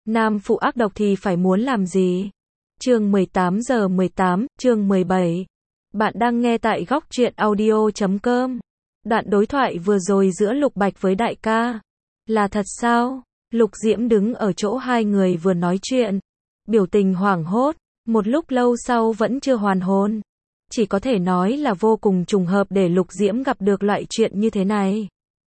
Nam phụ ác độc thì phải muốn làm gì? Chương 18 giờ 18, chương 17. Bạn đang nghe tại góc truyện audio.com. Đoạn đối thoại vừa rồi giữa Lục Bạch với đại ca. Là thật sao? Lục Diễm đứng ở chỗ hai người vừa nói chuyện. Biểu tình hoảng hốt, một lúc lâu sau vẫn chưa hoàn hồn. Chỉ có thể nói là vô cùng trùng hợp để Lục Diễm gặp được loại chuyện như thế này.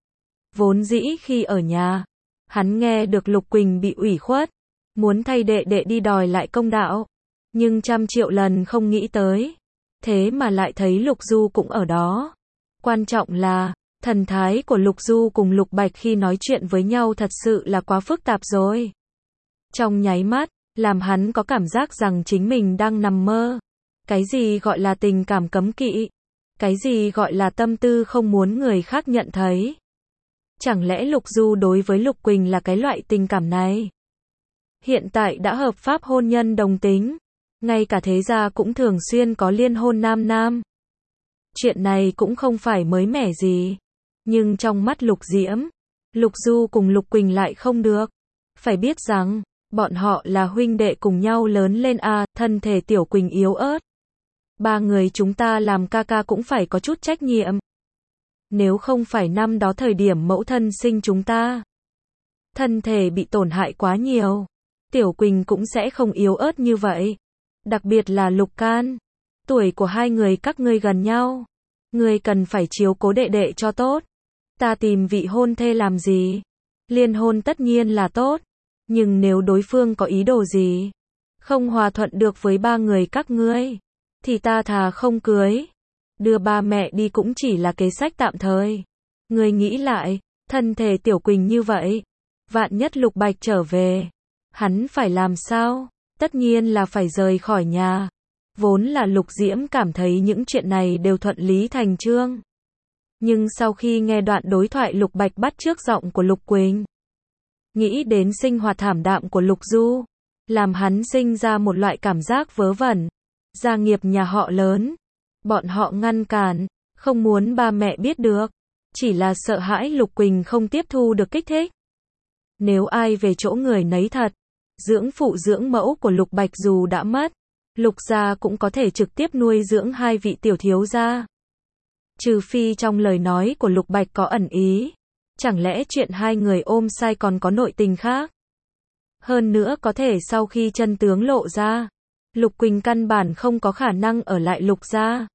Vốn dĩ khi ở nhà, hắn nghe được Lục Quỳnh bị ủy khuất, muốn thay đệ đệ đi đòi lại công đạo. Nhưng trăm triệu lần không nghĩ tới. Thế mà lại thấy Lục Du cũng ở đó. Quan trọng là, thần thái của Lục Du cùng Lục Bạch khi nói chuyện với nhau thật sự là quá phức tạp rồi. Trong nháy mắt, làm hắn có cảm giác rằng chính mình đang nằm mơ. Cái gì gọi là tình cảm cấm kỵ? Cái gì gọi là tâm tư không muốn người khác nhận thấy? Chẳng lẽ Lục Du đối với Lục Quỳnh là cái loại tình cảm này? Hiện tại đã hợp pháp hôn nhân đồng tính, ngay cả thế gia cũng thường xuyên có liên hôn nam nam. Chuyện này cũng không phải mới mẻ gì. Nhưng trong mắt Lục Diễm, Lục Du cùng Lục Quỳnh lại không được. Phải biết rằng, bọn họ là huynh đệ cùng nhau lớn lên thân thể Tiểu Quỳnh yếu ớt. Ba người chúng ta làm ca ca cũng phải có chút trách nhiệm. Nếu không phải năm đó thời điểm mẫu thân sinh chúng ta, thân thể bị tổn hại quá nhiều, Tiểu Quỳnh cũng sẽ không yếu ớt như vậy. Đặc biệt là Lục Can, tuổi của hai người các ngươi gần nhau, ngươi cần phải chiếu cố đệ đệ cho tốt. Ta tìm vị hôn thê làm gì? Liên hôn tất nhiên là tốt, nhưng nếu đối phương có ý đồ gì, không hòa thuận được với ba người các ngươi, thì ta thà không cưới. Đưa ba mẹ đi cũng chỉ là kế sách tạm thời. Ngươi nghĩ lại, thân thể Tiểu Quỳnh như vậy, vạn nhất Lục Bạch trở về, hắn phải làm sao? Tất nhiên là phải rời khỏi nhà. Vốn là Lục Diễm cảm thấy những chuyện này đều thuận lý thành chương. Nhưng sau khi nghe đoạn đối thoại Lục Bạch bắt chước giọng của Lục Quỳnh, nghĩ đến sinh hoạt thảm đạm của Lục Du, làm hắn sinh ra một loại cảm giác vớ vẩn. Gia nghiệp nhà họ lớn, bọn họ ngăn cản, không muốn ba mẹ biết được, chỉ là sợ hãi Lục Quỳnh không tiếp thu được kích thích. Nếu ai về chỗ người nấy thật, dưỡng phụ dưỡng mẫu của Lục Bạch dù đã mất, Lục gia cũng có thể trực tiếp nuôi dưỡng hai vị tiểu thiếu gia. Trừ phi trong lời nói của Lục Bạch có ẩn ý, chẳng lẽ chuyện hai người ôm sai còn có nội tình khác? Hơn nữa có thể sau khi chân tướng lộ ra, Lục Quỳnh căn bản không có khả năng ở lại Lục gia.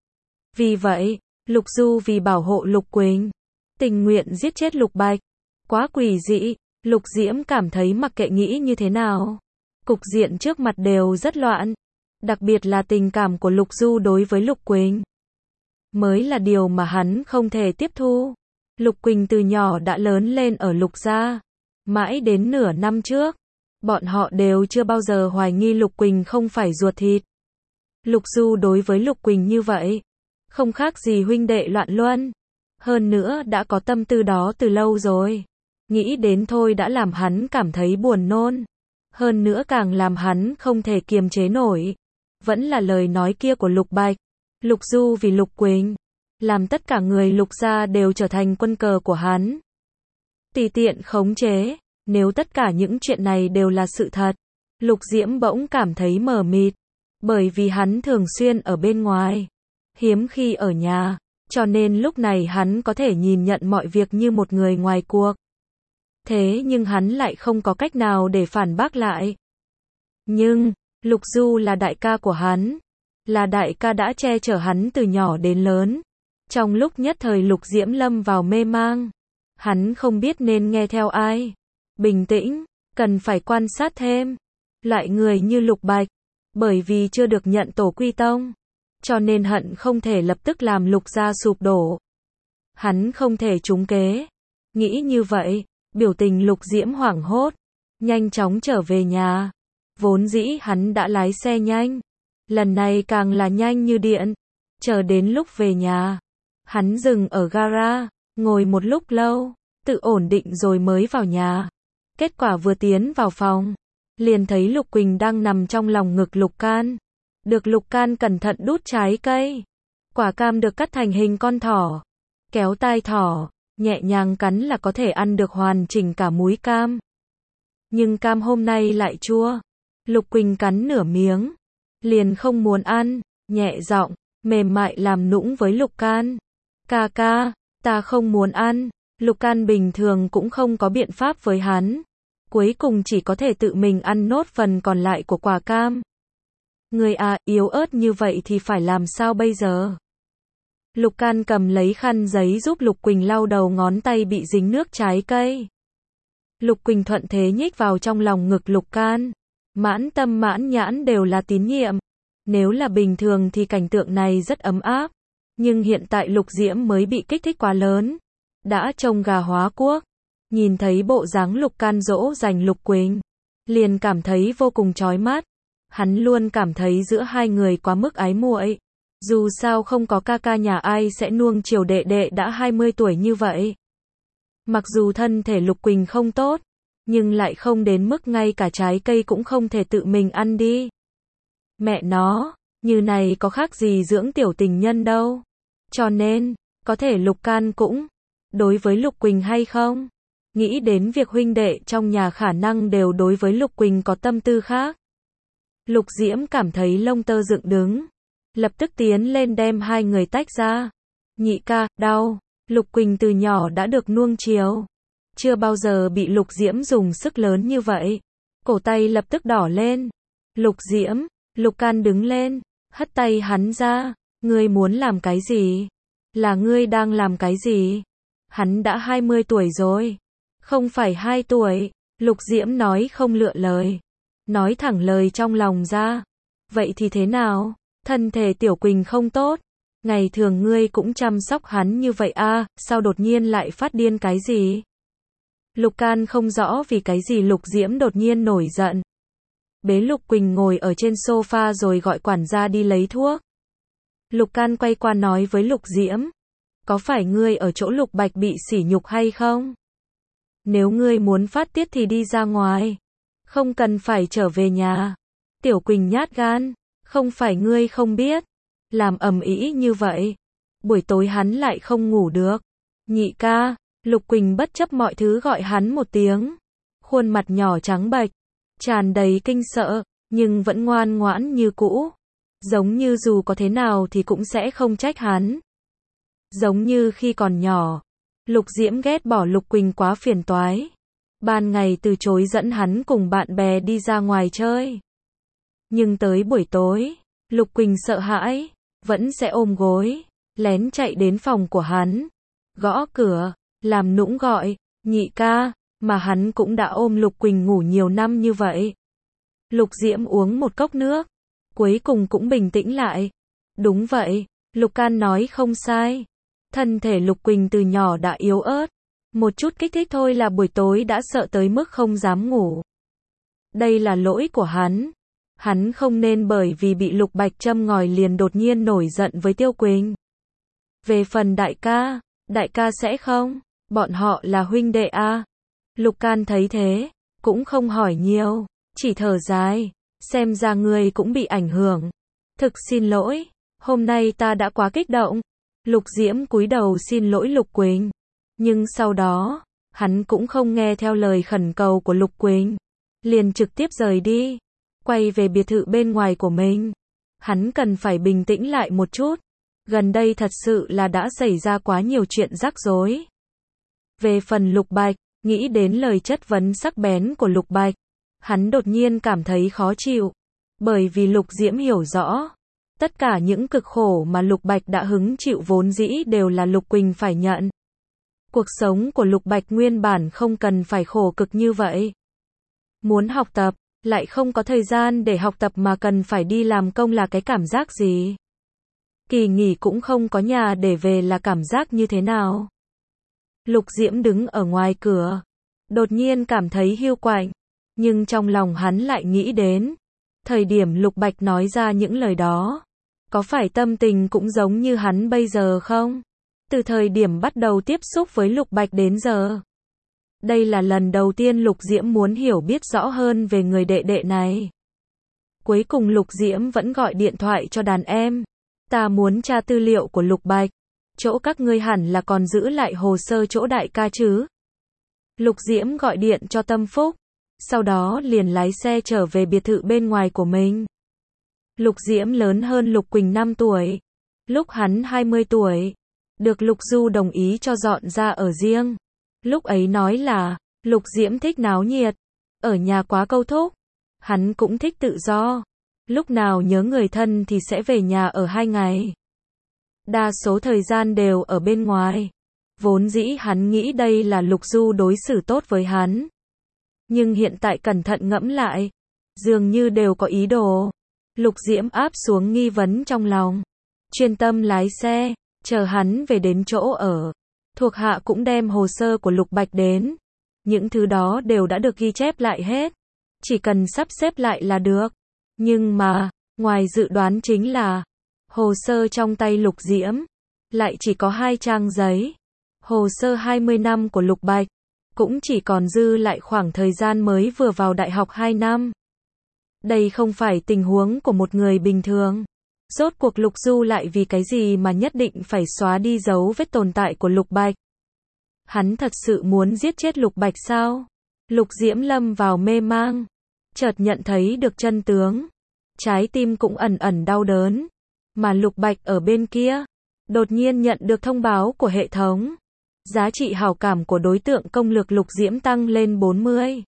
Vì vậy, Lục Du vì bảo hộ Lục Quỳnh, tình nguyện giết chết Lục Bạch. Quá quỷ dị. Lục Diễm cảm thấy mặc kệ nghĩ như thế nào, cục diện trước mặt đều rất loạn. Đặc biệt là tình cảm của Lục Du đối với Lục Quỳnh, mới là điều mà hắn không thể tiếp thu. Lục Quỳnh từ nhỏ đã lớn lên ở Lục gia, mãi đến nửa năm trước, bọn họ đều chưa bao giờ hoài nghi Lục Quỳnh không phải ruột thịt. Lục Du đối với Lục Quỳnh như vậy, không khác gì huynh đệ loạn luân. Hơn nữa đã có tâm tư đó từ lâu rồi. Nghĩ đến thôi đã làm hắn cảm thấy buồn nôn. Hơn nữa càng làm hắn không thể kiềm chế nổi. Vẫn là lời nói kia của Lục Bạch. Lục Du vì Lục Quỳnh, làm tất cả người Lục gia đều trở thành quân cờ của hắn. Tùy tiện khống chế. Nếu tất cả những chuyện này đều là sự thật, Lục Diễm bỗng cảm thấy mờ mịt. Bởi vì hắn thường xuyên ở bên ngoài, hiếm khi ở nhà, cho nên lúc này hắn có thể nhìn nhận mọi việc như một người ngoài cuộc. Thế nhưng hắn lại không có cách nào để phản bác lại. Nhưng, Lục Du là đại ca của hắn, là đại ca đã che chở hắn từ nhỏ đến lớn. Trong lúc nhất thời Lục Diễm lâm vào mê mang, hắn không biết nên nghe theo ai. Bình tĩnh, cần phải quan sát thêm. Loại người như Lục Bạch, bởi vì chưa được nhận tổ quy tông, cho nên hận không thể lập tức làm Lục gia sụp đổ. Hắn không thể trúng kế. Nghĩ như vậy, biểu tình Lục Diễm hoảng hốt, nhanh chóng trở về nhà. Vốn dĩ hắn đã lái xe nhanh, lần này càng là nhanh như điện. Chờ đến lúc về nhà, hắn dừng ở gara, ngồi một lúc lâu, tự ổn định rồi mới vào nhà. Kết quả vừa tiến vào phòng, liền thấy Lục Quỳnh đang nằm trong lòng ngực Lục Can. Được Lục Can cẩn thận đút trái cây. Quả cam được cắt thành hình con thỏ, kéo tai thỏ, nhẹ nhàng cắn là có thể ăn được hoàn chỉnh cả múi cam. nhưng cam hôm nay lại chua. Lục Quỳnh cắn nửa miếng, liền không muốn ăn, nhẹ giọng, mềm mại làm nũng với Lục Can. Ca ca, ta không muốn ăn. Lục Can bình thường cũng không có biện pháp với hắn. Cuối cùng chỉ có thể tự mình ăn nốt phần còn lại của quả cam. Người à, yếu ớt như vậy thì phải làm sao bây giờ? Lục Can cầm lấy khăn giấy giúp Lục Quỳnh lau đầu ngón tay bị dính nước trái cây. Lục Quỳnh thuận thế nhích vào trong lòng ngực Lục Can. Mãn tâm mãn nhãn đều là tín nhiệm. Nếu là bình thường thì cảnh tượng này rất ấm áp. Nhưng hiện tại Lục Diễm mới bị kích thích quá lớn. Đã trông gà hóa cuốc. Nhìn thấy bộ dáng Lục Can dỗ dành Lục Quỳnh, liền cảm thấy vô cùng chói mắt. Hắn luôn cảm thấy giữa hai người quá mức ái muội. Dù sao không có ca ca nhà ai sẽ nuông chiều đệ đệ đã 20 tuổi như vậy. Mặc dù thân thể Lục Quỳnh không tốt, nhưng lại không đến mức ngay cả trái cây cũng không thể tự mình ăn đi. Mẹ nó, như này có khác gì dưỡng tiểu tình nhân đâu. Cho nên, có thể Lục Can cũng đối với Lục Quỳnh hay không? Nghĩ đến việc huynh đệ trong nhà khả năng đều đối với Lục Quỳnh có tâm tư khác. Lục Diễm cảm thấy lông tơ dựng đứng. Lập tức tiến lên đem hai người tách ra. Nhị ca, đau. Lục Quỳnh từ nhỏ đã được nuông chiều. Chưa bao giờ bị Lục Diễm dùng sức lớn như vậy. Cổ tay lập tức đỏ lên. Lục Diễm, Lục Can đứng lên, hất tay hắn ra. Ngươi muốn làm cái gì? Là ngươi đang làm cái gì? Hắn đã 20 tuổi rồi. Không phải 2 tuổi. Lục Diễm nói không lựa lời. Nói thẳng lời trong lòng ra. Vậy thì thế nào? Thân thể Tiểu Quỳnh không tốt. Ngày thường ngươi cũng chăm sóc hắn như vậy à, sao đột nhiên lại phát điên cái gì? Lục Can không rõ vì cái gì Lục Diễm đột nhiên nổi giận. Bế Lục Quỳnh ngồi ở trên sofa rồi gọi quản gia đi lấy thuốc. Lục Can quay qua nói với Lục Diễm. Có phải ngươi ở chỗ Lục Bạch bị sỉ nhục hay không? Nếu ngươi muốn phát tiết thì đi ra ngoài. Không cần phải trở về nhà. Tiểu Quỳnh nhát gan. Không phải ngươi không biết. Làm ầm ĩ như vậy. Buổi tối hắn lại không ngủ được. Nhị ca. Lục Quỳnh bất chấp mọi thứ gọi hắn một tiếng. Khuôn mặt nhỏ trắng bệch. Tràn đầy kinh sợ. Nhưng vẫn ngoan ngoãn như cũ. Giống như dù có thế nào thì cũng sẽ không trách hắn. Giống như khi còn nhỏ. Lục Diễm ghét bỏ Lục Quỳnh quá phiền toái. Ban ngày từ chối dẫn hắn cùng bạn bè đi ra ngoài chơi. Nhưng tới buổi tối, Lục Quỳnh sợ hãi, vẫn sẽ ôm gối, lén chạy đến phòng của hắn, gõ cửa, làm nũng gọi, nhị ca, mà hắn cũng đã ôm Lục Quỳnh ngủ nhiều năm như vậy. Lục Diễm uống một cốc nước, cuối cùng cũng bình tĩnh lại. Đúng vậy, Lục Can nói không sai. Thân thể Lục Quỳnh từ nhỏ đã yếu ớt. Một chút kích thích thôi là buổi tối đã sợ tới mức không dám ngủ. Đây là lỗi của hắn. Hắn không nên bởi vì bị Lục Bạch châm ngòi liền đột nhiên nổi giận với Tiêu Quỳnh. Về phần đại ca sẽ không, bọn họ là huynh đệ à. Lục Can thấy thế, cũng không hỏi nhiều, chỉ thở dài, xem ra ngươi cũng bị ảnh hưởng. Thực xin lỗi, hôm nay ta đã quá kích động. Lục Diễm cúi đầu xin lỗi Lục Quỳnh. Nhưng sau đó, hắn cũng không nghe theo lời khẩn cầu của Lục Quỳnh. Liền trực tiếp rời đi. Quay về biệt thự bên ngoài của mình. Hắn cần phải bình tĩnh lại một chút. Gần đây thật sự là đã xảy ra quá nhiều chuyện rắc rối. Về phần Lục Bạch, nghĩ đến lời chất vấn sắc bén của Lục Bạch. Hắn đột nhiên cảm thấy khó chịu. Bởi vì Lục Diễm hiểu rõ. Tất cả những cực khổ mà Lục Bạch đã hứng chịu vốn dĩ đều là Lục Quỳnh phải nhận. Cuộc sống của Lục Bạch nguyên bản không cần phải khổ cực như vậy. Muốn học tập, lại không có thời gian để học tập mà cần phải đi làm công là cái cảm giác gì? Kỳ nghỉ cũng không có nhà để về là cảm giác như thế nào? Lục Diễm đứng ở ngoài cửa, đột nhiên cảm thấy hiu quạnh, nhưng trong lòng hắn lại nghĩ đến thời điểm Lục Bạch nói ra những lời đó, có phải tâm tình cũng giống như hắn bây giờ không? Từ thời điểm bắt đầu tiếp xúc với Lục Bạch đến giờ, đây là lần đầu tiên Lục Diễm muốn hiểu biết rõ hơn về người đệ đệ này. Cuối cùng Lục Diễm vẫn gọi điện thoại cho đàn em. Ta muốn tra tư liệu của Lục Bạch. Chỗ các ngươi hẳn là còn giữ lại hồ sơ chỗ đại ca chứ? Lục Diễm gọi điện cho Tâm Phúc. sau đó liền lái xe trở về biệt thự bên ngoài của mình. Lục Diễm lớn hơn Lục Quỳnh 5 tuổi. Lúc hắn 20 tuổi, được Lục Du đồng ý cho dọn ra ở riêng. Lúc ấy nói là, Lục Diễm thích náo nhiệt, ở nhà quá câu thúc. Hắn cũng thích tự do. Lúc nào nhớ người thân thì sẽ về nhà ở 2 ngày. Đa số thời gian đều ở bên ngoài. Vốn dĩ hắn nghĩ đây là Lục Du đối xử tốt với hắn. Nhưng hiện tại cẩn thận ngẫm lại, dường như đều có ý đồ. Lục Diễm áp xuống nghi vấn trong lòng, chuyên tâm lái xe, chờ hắn về đến chỗ ở. Thuộc hạ cũng đem hồ sơ của Lục Bạch đến. Những thứ đó đều đã được ghi chép lại hết. Chỉ cần sắp xếp lại là được. Nhưng mà, ngoài dự đoán chính là, hồ sơ trong tay Lục Diễm lại chỉ có 2 trang giấy. Hồ sơ 20 năm của Lục Bạch cũng chỉ còn dư lại khoảng thời gian mới vừa vào đại học 2 năm. Đây không phải tình huống của một người bình thường. Rốt cuộc Lục Du lại vì cái gì mà nhất định phải xóa đi dấu vết tồn tại của Lục Bạch? Hắn thật sự muốn giết chết Lục Bạch sao? Lục Diễm lâm vào mê mang, chợt nhận thấy được chân tướng. Trái tim cũng ẩn ẩn đau đớn. Mà Lục Bạch ở bên kia, đột nhiên nhận được thông báo của hệ thống. Giá trị hảo cảm của đối tượng công lực Lục Diễm tăng lên 40.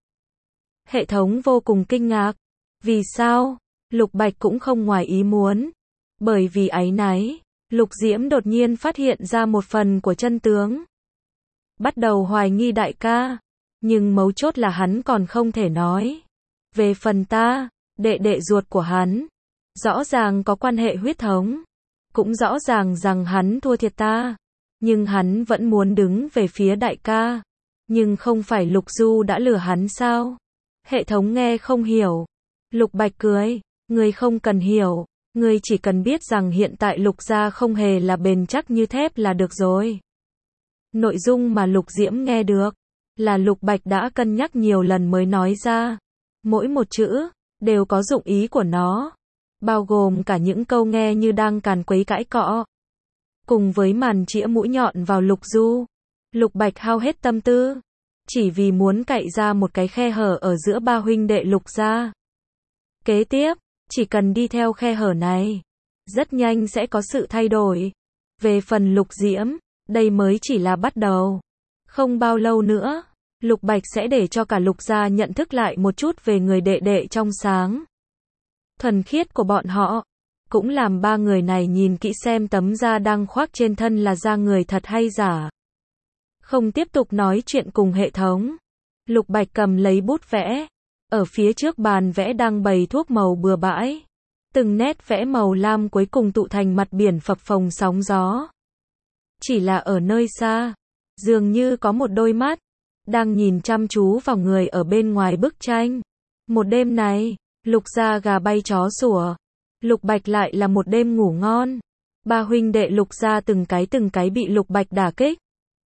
Hệ thống vô cùng kinh ngạc. Vì sao? Lục Bạch cũng không ngoài ý muốn. Bởi vì áy náy, Lục Diễm đột nhiên phát hiện ra một phần của chân tướng. Bắt đầu hoài nghi đại ca. Nhưng mấu chốt là hắn còn không thể nói. Về phần ta, đệ đệ ruột của hắn, rõ ràng có quan hệ huyết thống. Cũng rõ ràng rằng hắn thua thiệt ta. Nhưng hắn vẫn muốn đứng về phía đại ca. Nhưng không phải Lục Du đã lừa hắn sao? Hệ thống nghe không hiểu. Lục Bạch cười, ngươi không cần hiểu, ngươi chỉ cần biết rằng hiện tại Lục gia không hề là bền chắc như thép là được rồi. Nội dung mà Lục Diễm nghe được, là Lục Bạch đã cân nhắc nhiều lần mới nói ra. Mỗi một chữ, đều có dụng ý của nó. Bao gồm cả những câu nghe như đang càn quấy cãi cọ. Cùng với màn chĩa mũi nhọn vào Lục Du, Lục Bạch hao hết tâm tư. Chỉ vì muốn cạy ra một cái khe hở ở giữa ba huynh đệ Lục gia. Kế tiếp, chỉ cần đi theo khe hở này, rất nhanh sẽ có sự thay đổi. Về phần Lục Diễm, đây mới chỉ là bắt đầu. Không bao lâu nữa, Lục Bạch sẽ để cho cả Lục gia nhận thức lại một chút về người đệ đệ trong sáng, thuần khiết của bọn họ. Cũng làm ba người này nhìn kỹ xem tấm da đang khoác trên thân là da người thật hay giả. Không tiếp tục nói chuyện cùng hệ thống. Lục Bạch cầm lấy bút vẽ. Ở phía trước bàn vẽ đang bày thuốc màu bừa bãi. Từng nét vẽ màu lam cuối cùng tụ thành mặt biển phập phồng sóng gió. Chỉ là ở nơi xa, dường như có một đôi mắt đang nhìn chăm chú vào người ở bên ngoài bức tranh. Một đêm này, Lục gia gà bay chó sủa. Lục Bạch lại là một đêm ngủ ngon. Ba huynh đệ Lục gia từng cái bị Lục Bạch đả kích.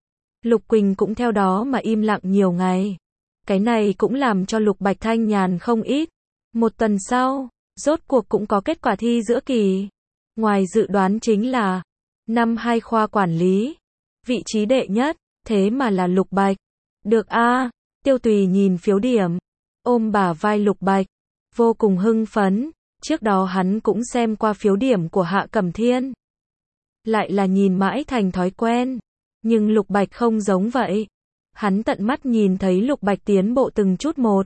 Lục Quỳnh cũng theo đó mà im lặng nhiều ngày. Cái này cũng làm cho Lục Bạch thanh nhàn không ít. Một tuần sau, rốt cuộc cũng có kết quả thi giữa kỳ. Ngoài dự đoán chính là năm 2 khoa quản lý, vị trí đệ nhất, thế mà là Lục Bạch. Được a. Tiêu Tùy nhìn phiếu điểm, ôm bả vai Lục Bạch, vô cùng hưng phấn. Trước đó hắn cũng xem qua phiếu điểm của Hạ Cẩm Thiên. Lại là nhìn mãi thành thói quen. Nhưng Lục Bạch không giống vậy. Hắn tận mắt nhìn thấy Lục Bạch tiến bộ từng chút một.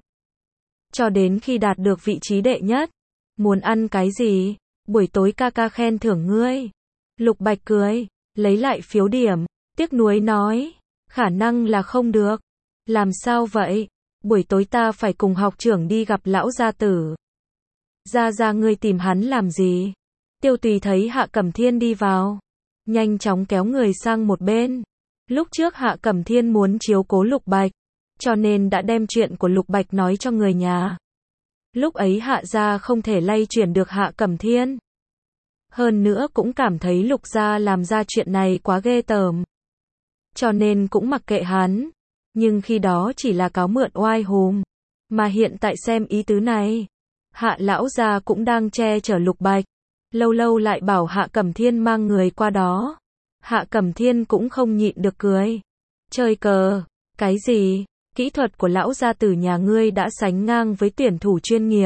Cho đến khi đạt được vị trí đệ nhất. Muốn ăn cái gì? Buổi tối ca ca khen thưởng ngươi. Lục Bạch cười, lấy lại phiếu điểm, tiếc nuối nói. Khả năng là không được. Làm sao vậy? Buổi tối ta phải cùng học trưởng đi gặp lão gia tử. Ra ngươi tìm hắn làm gì? Tiêu Tùy thấy Hạ Cẩm Thiên đi vào, nhanh chóng kéo người sang một bên. Lúc trước Hạ Cẩm Thiên muốn chiếu cố Lục Bạch, cho nên đã đem chuyện của Lục Bạch nói cho người nhà. Lúc ấy Hạ gia không thể lay chuyển được Hạ Cẩm Thiên. Hơn nữa cũng cảm thấy Lục gia làm ra chuyện này quá ghê tởm. Cho nên cũng mặc kệ hắn. Nhưng khi đó chỉ là cáo mượn oai hùm. Mà hiện tại xem ý tứ này. Hạ lão gia cũng đang che chở Lục Bạch. Lâu lâu lại bảo Hạ Cẩm Thiên mang người qua đó. Hạ Cẩm Thiên cũng không nhịn được cười. Chơi cờ. Cái gì? Kỹ thuật của lão gia tử nhà ngươi đã sánh ngang với tuyển thủ chuyên nghiệp.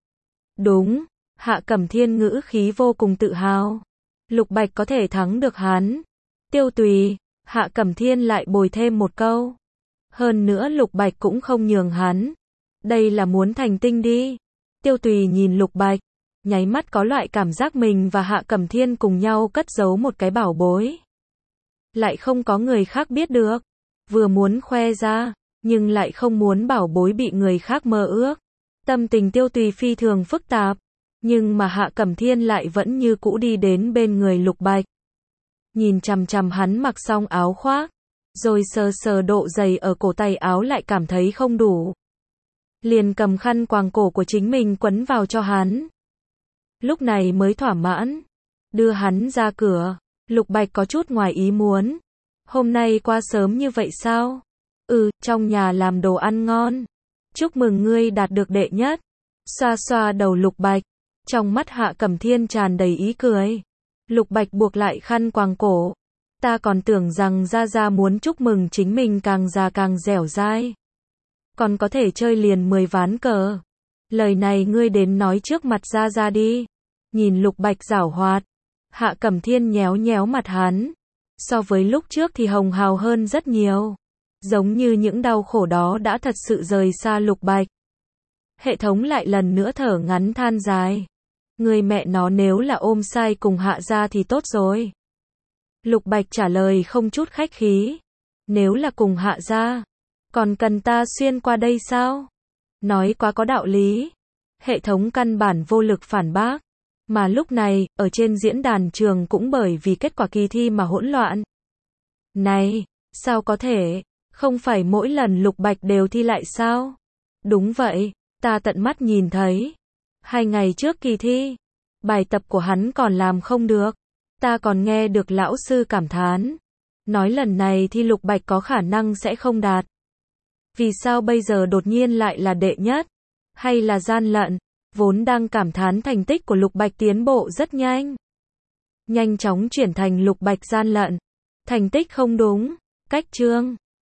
Đúng, Hạ Cẩm Thiên ngữ khí vô cùng tự hào. Lục Bạch có thể thắng được hắn. Tiêu Tùy, Hạ Cẩm Thiên lại bồi thêm một câu. Hơn nữa Lục Bạch cũng không nhường hắn. Đây là muốn thành tinh đi. Tiêu Tùy nhìn Lục Bạch, nháy mắt có loại cảm giác mình và Hạ Cẩm Thiên cùng nhau cất giấu một cái bảo bối. Lại không có người khác biết được. Vừa muốn khoe ra, nhưng lại không muốn bảo bối bị người khác mơ ước. Tâm tình Tiêu Tùy phi thường phức tạp. Nhưng mà Hạ Cẩm Thiên lại vẫn như cũ đi đến bên người Lục Bạch. Nhìn chằm chằm hắn mặc xong áo khoác, rồi sờ sờ độ dày ở cổ tay áo lại cảm thấy không đủ. Liền cầm khăn quàng cổ của chính mình quấn vào cho hắn. Lúc này mới thỏa mãn. Đưa hắn ra cửa. Lục Bạch có chút ngoài ý muốn. Hôm nay qua sớm như vậy sao? Trong nhà làm đồ ăn ngon. Chúc mừng ngươi đạt được đệ nhất. Xoa xoa đầu Lục Bạch. Trong mắt Hạ Cẩm Thiên tràn đầy ý cười. Lục Bạch buộc lại khăn quàng cổ. Ta còn tưởng rằng Gia Gia muốn chúc mừng chính mình càng già càng dẻo dai. Còn có thể chơi liền 10 ván cờ. Lời này ngươi đến nói trước mặt Gia Gia đi. Nhìn Lục Bạch giảo hoạt. Hạ Cẩm Thiên nhéo nhéo mặt hắn. So với lúc trước thì hồng hào hơn rất nhiều. Giống như những đau khổ đó đã thật sự rời xa Lục Bạch. Hệ thống lại lần nữa thở ngắn than dài. Người mẹ nó nếu là ôm sai cùng Hạ gia thì tốt rồi. Lục Bạch trả lời không chút khách khí. Nếu là cùng Hạ gia, còn cần ta xuyên qua đây sao? Nói quá có đạo lý. Hệ thống căn bản vô lực phản bác. Mà lúc này, ở trên diễn đàn trường cũng bởi vì kết quả kỳ thi mà hỗn loạn. Này, sao có thể? Không phải mỗi lần Lục Bạch đều thi lại sao? Đúng vậy, ta tận mắt nhìn thấy. 2 ngày trước kỳ thi, bài tập của hắn còn làm không được. Ta còn nghe được lão sư cảm thán. Nói lần này thi Lục Bạch có khả năng sẽ không đạt. Vì sao bây giờ đột nhiên lại là đệ nhất? Hay là gian lận? Vốn đang cảm thán thành tích của Lục Bạch tiến bộ rất nhanh. Nhanh chóng chuyển thành Lục Bạch gian lận. Thành tích không đúng. Cách chương